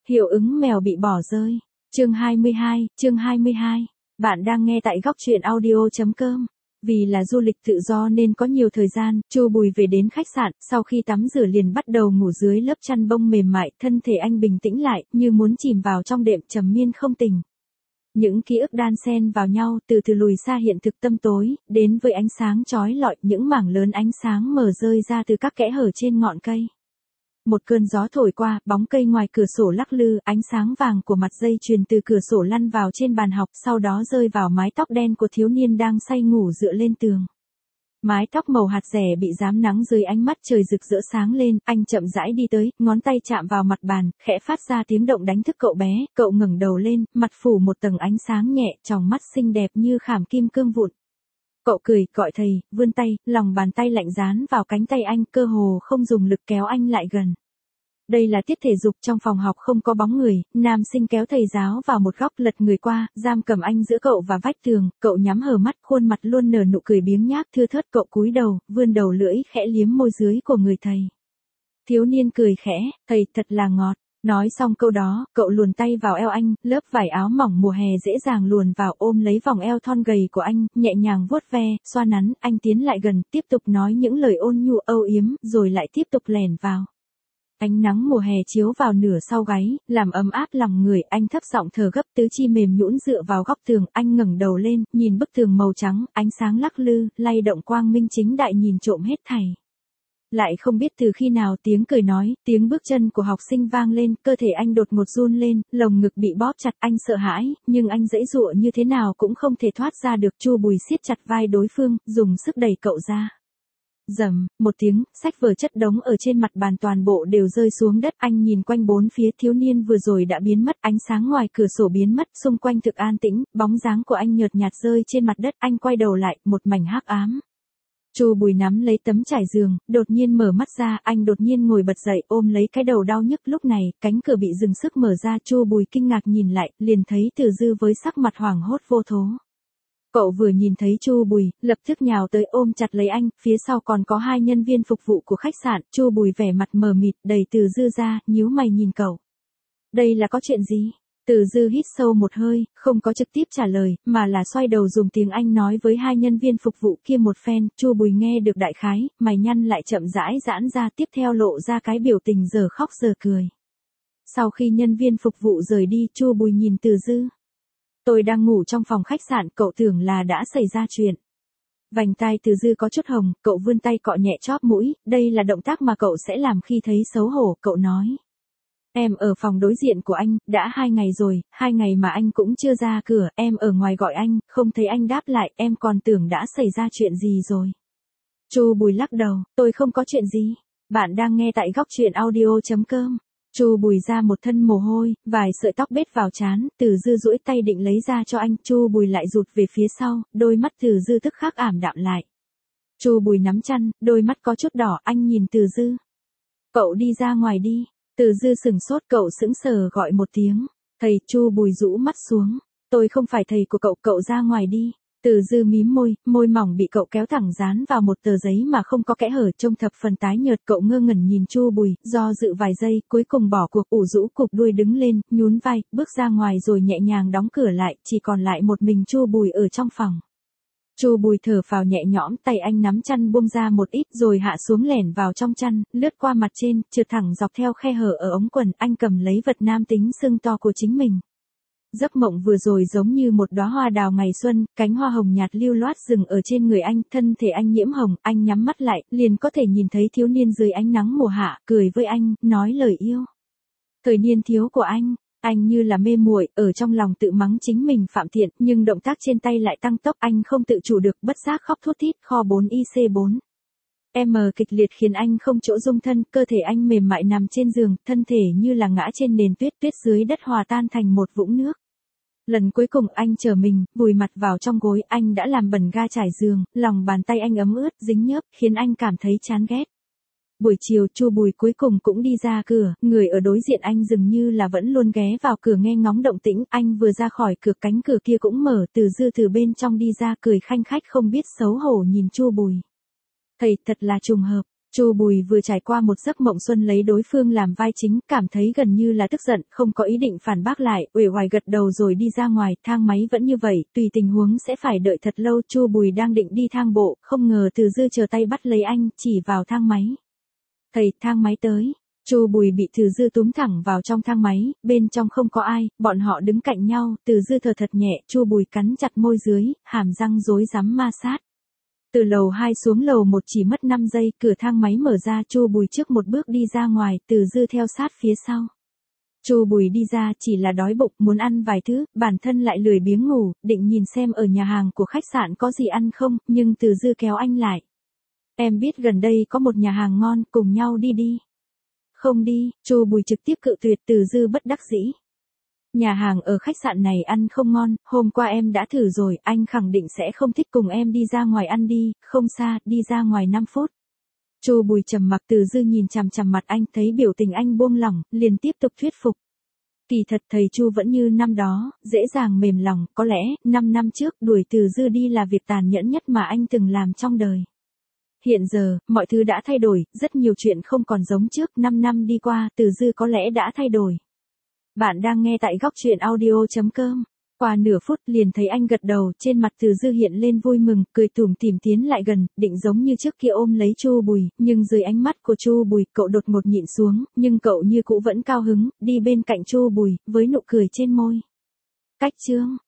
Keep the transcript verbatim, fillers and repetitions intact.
Hiệu ứng mèo bị bỏ rơi. Chương hai mươi hai, chương hai mươi hai. Bạn đang nghe tại góc truyện audio chấm com. Vì là du lịch tự do nên có nhiều thời gian, Chu Bùi về đến khách sạn, sau khi tắm rửa liền bắt đầu ngủ dưới lớp chăn bông mềm mại, thân thể anh bình tĩnh lại, như muốn chìm vào trong đệm trầm miên không tỉnh. Những ký ức đan xen vào nhau, từ từ lùi xa hiện thực tăm tối, đến với ánh sáng chói lọi, những mảng lớn ánh sáng mờ rơi ra từ các kẽ hở trên ngọn cây. Một cơn gió thổi qua, bóng cây ngoài cửa sổ lắc lư, ánh sáng vàng của mặt dây chuyền từ cửa sổ lăn vào trên bàn học, sau đó rơi vào mái tóc đen của thiếu niên đang say ngủ dựa lên tường. Mái tóc màu hạt rẻ bị rám nắng dưới ánh mắt trời rực rỡ sáng lên, anh chậm rãi đi tới, ngón tay chạm vào mặt bàn, khẽ phát ra tiếng động đánh thức cậu bé, cậu ngẩng đầu lên, mặt phủ một tầng ánh sáng nhẹ, tròng mắt xinh đẹp như khảm kim cương vụn. Cậu cười, gọi thầy, vươn tay, lòng bàn tay lạnh dán vào cánh tay anh, cơ hồ không dùng lực kéo anh lại gần. Đây là tiết thể dục trong phòng học không có bóng người, nam sinh kéo thầy giáo vào một góc lật người qua, giam cầm anh giữa cậu và vách tường, cậu nhắm hờ mắt, khuôn mặt luôn nở nụ cười biếng nhác thưa thớt, cậu cúi đầu, vươn đầu lưỡi khẽ liếm môi dưới của người thầy. Thiếu niên cười khẽ, thầy thật là ngọt. Nói xong câu đó, cậu luồn tay vào eo anh, lớp vải áo mỏng mùa hè dễ dàng luồn vào ôm lấy vòng eo thon gầy của anh, nhẹ nhàng vuốt ve, xoa nắn, anh tiến lại gần, tiếp tục nói những lời ôn nhu âu yếm, rồi lại tiếp tục lèn vào. Ánh nắng mùa hè chiếu vào nửa sau gáy, làm ấm áp lòng người, anh thấp giọng thở gấp, tứ chi mềm nhũn dựa vào góc tường, anh ngẩng đầu lên, nhìn bức tường màu trắng, ánh sáng lắc lư, lay động quang minh chính đại nhìn trộm hết thảy. Lại không biết từ khi nào tiếng cười nói, tiếng bước chân của học sinh vang lên, cơ thể anh đột ngột run lên, lồng ngực bị bóp chặt, anh sợ hãi, nhưng anh giãy giụa như thế nào cũng không thể thoát ra được. Chu Bùi siết chặt vai đối phương, dùng sức đẩy cậu ra. Rầm, một tiếng, sách vở chất đống ở trên mặt bàn toàn bộ đều rơi xuống đất, anh nhìn quanh bốn phía, thiếu niên vừa rồi đã biến mất, ánh sáng ngoài cửa sổ biến mất, xung quanh thực an tĩnh, bóng dáng của anh nhợt nhạt rơi trên mặt đất, anh quay đầu lại, một mảnh hắc ám. Chu Bùi nắm lấy tấm trải giường, đột nhiên mở mắt ra, anh đột nhiên ngồi bật dậy, ôm lấy cái đầu đau nhức, lúc này, cánh cửa bị dừng sức mở ra, Chu Bùi kinh ngạc nhìn lại, liền thấy Từ Dư với sắc mặt hoảng hốt vô thố. Cậu vừa nhìn thấy Chu Bùi, lập tức nhào tới ôm chặt lấy anh, phía sau còn có hai nhân viên phục vụ của khách sạn, Chu Bùi vẻ mặt mờ mịt, đẩy Từ Dư ra, nhíu mày nhìn cậu. Đây là có chuyện gì? Từ Dư hít sâu một hơi, không có trực tiếp trả lời, mà là xoay đầu dùng tiếng Anh nói với hai nhân viên phục vụ kia một phen, Chu Bùi nghe được đại khái, mày nhăn lại chậm rãi giãn ra, tiếp theo lộ ra cái biểu tình giờ khóc giờ cười. Sau khi nhân viên phục vụ rời đi, Chu Bùi nhìn Từ Dư. Tôi đang ngủ trong phòng khách sạn, cậu tưởng là đã xảy ra chuyện. Vành tai Từ Dư có chút hồng, cậu vươn tay cọ nhẹ chóp mũi, đây là động tác mà cậu sẽ làm khi thấy xấu hổ, cậu nói. Em ở phòng đối diện của anh, đã hai ngày rồi, hai ngày mà anh cũng chưa ra cửa, em ở ngoài gọi anh, không thấy anh đáp lại, em còn tưởng đã xảy ra chuyện gì rồi. Chu Bùi lắc đầu, tôi không có chuyện gì. Bạn đang nghe tại góc truyện audio chấm com. Chu Bùi ra một thân mồ hôi, vài sợi tóc bết vào trán, Từ Dư duỗi tay định lấy ra cho anh, Chu Bùi lại rụt về phía sau, đôi mắt Từ Dư tức khắc ảm đạm lại. Chu Bùi nắm chăn, đôi mắt có chút đỏ, anh nhìn Từ Dư. Cậu đi ra ngoài đi. Từ Dư sừng sốt, cậu sững sờ gọi một tiếng. Thầy. Chu Bùi rũ mắt xuống. Tôi không phải thầy của cậu, cậu ra ngoài đi. Từ Dư mím môi, môi mỏng bị cậu kéo thẳng dán vào một tờ giấy mà không có kẽ hở, trông thập phần tái nhợt, cậu ngơ ngẩn nhìn Chu Bùi, do dự vài giây, cuối cùng bỏ cuộc, ủ rũ cụp đuôi đứng lên, nhún vai, bước ra ngoài rồi nhẹ nhàng đóng cửa lại, chỉ còn lại một mình Chu Bùi ở trong phòng. Chu Bùi thở phào nhẹ nhõm, tay anh nắm chăn buông ra một ít rồi hạ xuống lẻn vào trong chăn, lướt qua mặt trên, trượt thẳng dọc theo khe hở ở ống quần, anh cầm lấy vật nam tính xương to của chính mình. Giấc mộng vừa rồi giống như một đóa hoa đào ngày xuân, cánh hoa hồng nhạt lưu loát dừng ở trên người anh, thân thể anh nhiễm hồng, anh nhắm mắt lại, liền có thể nhìn thấy thiếu niên dưới ánh nắng mùa hạ, cười với anh, nói lời yêu. Thời niên thiếu của anh. Anh như là mê muội, ở trong lòng tự mắng chính mình phạm thiện, nhưng động tác trên tay lại tăng tốc, anh không tự chủ được, bất giác khóc thút thít, kho bốn i xê bốn. M kịch liệt khiến anh không chỗ dung thân, cơ thể anh mềm mại nằm trên giường, thân thể như là ngã trên nền tuyết, tuyết dưới đất hòa tan thành một vũng nước. Lần cuối cùng anh chờ mình, vùi mặt vào trong gối, anh đã làm bẩn ga trải giường, lòng bàn tay anh ấm ướt, dính nhớp, khiến anh cảm thấy chán ghét. Buổi chiều, Chu Bùi cuối cùng cũng đi ra cửa, người ở đối diện anh dường như là vẫn luôn ghé vào cửa nghe ngóng động tĩnh, anh vừa ra khỏi cửa, cánh cửa kia cũng mở, Từ Dư từ bên trong đi ra, cười khanh khách không biết xấu hổ nhìn Chu Bùi. Thầy, thật là trùng hợp. Chu Bùi vừa trải qua một giấc mộng xuân lấy đối phương làm vai chính, cảm thấy gần như là tức giận, không có ý định phản bác lại, uể oải gật đầu rồi đi ra ngoài, thang máy vẫn như vậy, tùy tình huống sẽ phải đợi thật lâu. Chu Bùi đang định đi thang bộ, không ngờ Từ Dư chờ tay bắt lấy anh, chỉ vào thang máy. Thầy, thang máy tới. Chu Bùi bị Từ Dư túm thẳng vào trong thang máy, bên trong không có ai, bọn họ đứng cạnh nhau, Từ Dư thở thật nhẹ, Chu Bùi cắn chặt môi dưới, hàm răng rối rắm ma sát. Từ lầu hai xuống lầu một chỉ mất năm giây, cửa thang máy mở ra, Chu Bùi trước một bước đi ra ngoài, Từ Dư theo sát phía sau. Chu Bùi đi ra chỉ là đói bụng, muốn ăn vài thứ, bản thân lại lười biếng ngủ, định nhìn xem ở nhà hàng của khách sạn có gì ăn không, nhưng Từ Dư kéo anh lại. Em biết gần đây có một nhà hàng ngon, cùng nhau đi đi. Không đi, Chu Bùi trực tiếp cự tuyệt. Từ Dư bất đắc dĩ. Nhà hàng ở khách sạn này ăn không ngon, hôm qua em đã thử rồi, anh khẳng định sẽ không thích, cùng em đi ra ngoài ăn đi, không xa, đi ra ngoài năm phút. Chu Bùi trầm mặc. Từ Dư nhìn chằm chằm mặt anh, thấy biểu tình anh buông lỏng, liền tiếp tục thuyết phục. Kỳ thật thầy Chu vẫn như năm đó, dễ dàng mềm lòng, có lẽ, năm năm trước đuổi Từ Dư đi là việc tàn nhẫn nhất mà anh từng làm trong đời. Hiện giờ, mọi thứ đã thay đổi, rất nhiều chuyện không còn giống trước, năm năm đi qua, Từ Dư có lẽ đã thay đổi. Bạn đang nghe tại góc truyện audio chấm com. Qua nửa phút liền thấy anh gật đầu, trên mặt Từ Dư hiện lên vui mừng, cười tủm tỉm tiến lại gần, định giống như trước kia ôm lấy Chu Bùi, nhưng dưới ánh mắt của Chu Bùi, cậu đột ngột nhịn xuống, nhưng cậu như cũ vẫn cao hứng, đi bên cạnh Chu Bùi, với nụ cười trên môi. Cách chương